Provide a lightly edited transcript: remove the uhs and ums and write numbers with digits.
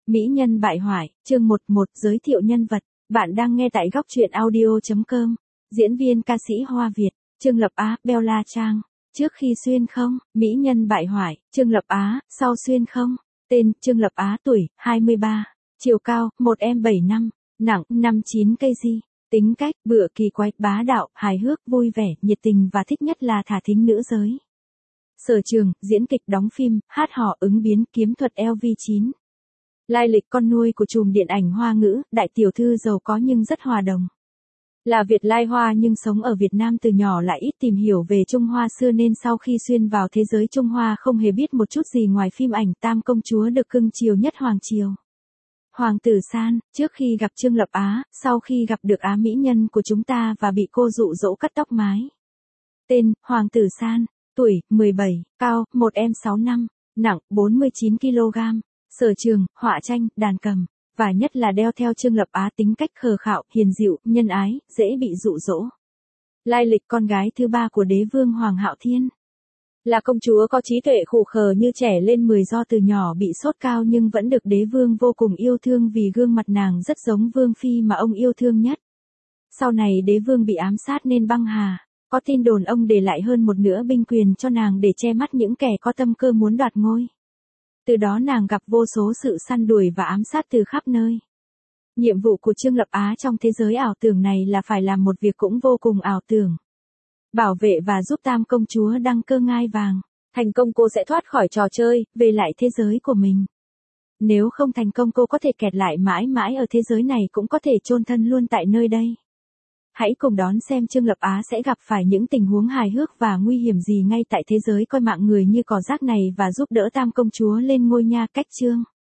Mỹ nhân bại hoại, chương 11 giới thiệu nhân vật. Bạn đang nghe tại góc truyện audio.com. Diễn viên ca sĩ Hoa Việt, Trương Lập Á, Bella Trang. Trước khi xuyên không, Mỹ nhân bại hoại, Trương Lập Á, sau xuyên không. Tên, Trương Lập Á, tuổi, 23. Chiều cao, 1m75. Nặng, 59 kg. Tính cách, bựa kỳ quái, bá đạo, hài hước, vui vẻ, nhiệt tình và thích nhất là thả thính nữ giới. Sở trường, diễn kịch, đóng phim, hát hò, ứng biến, kiếm thuật LV9. Lai lịch con nuôi của trùm điện ảnh Hoa ngữ, đại tiểu thư giàu có nhưng rất hòa đồng. Là Việt Lai Hoa nhưng sống ở Việt Nam từ nhỏ lại ít tìm hiểu về Trung Hoa xưa nên sau khi xuyên vào thế giới Trung Hoa không hề biết một chút gì ngoài phim ảnh Tam Công Chúa được cưng chiều nhất Hoàng Triều. Hoàng tử San, trước khi gặp Trương Lập Á, sau khi gặp được Á mỹ nhân của chúng ta và bị cô dụ dỗ cắt tóc mái. Tên, Hoàng tử San, tuổi, 17, cao, 1m65, nặng, 49 kg. Sở trường, họa tranh, đàn cầm, và nhất là đeo theo Trương Lập Á tính cách khờ khạo, hiền dịu, nhân ái, dễ bị dụ dỗ. Lai lịch con gái thứ ba của đế vương Hoàng Hạo Thiên. Là công chúa có trí tuệ khù khờ như trẻ lên 10 do từ nhỏ bị sốt cao nhưng vẫn được đế vương vô cùng yêu thương vì gương mặt nàng rất giống vương phi mà ông yêu thương nhất. Sau này đế vương bị ám sát nên băng hà, có tin đồn ông để lại hơn một nửa binh quyền cho nàng để che mắt những kẻ có tâm cơ muốn đoạt ngôi. Từ đó nàng gặp vô số sự săn đuổi và ám sát từ khắp nơi. Nhiệm vụ của Trương Lập Á trong thế giới ảo tưởng này là phải làm một việc cũng vô cùng ảo tưởng. Bảo vệ và giúp Tam Công Chúa đăng cơ ngai vàng. Thành công cô sẽ thoát khỏi trò chơi, về lại thế giới của mình. Nếu không thành công cô có thể kẹt lại mãi mãi ở thế giới này cũng có thể chôn thân luôn tại nơi đây. Hãy cùng đón xem Trương Lập Á sẽ gặp phải những tình huống hài hước và nguy hiểm gì ngay tại thế giới coi mạng người như cỏ rác này và giúp đỡ Tam Công Chúa lên ngôi nha. Cách chương.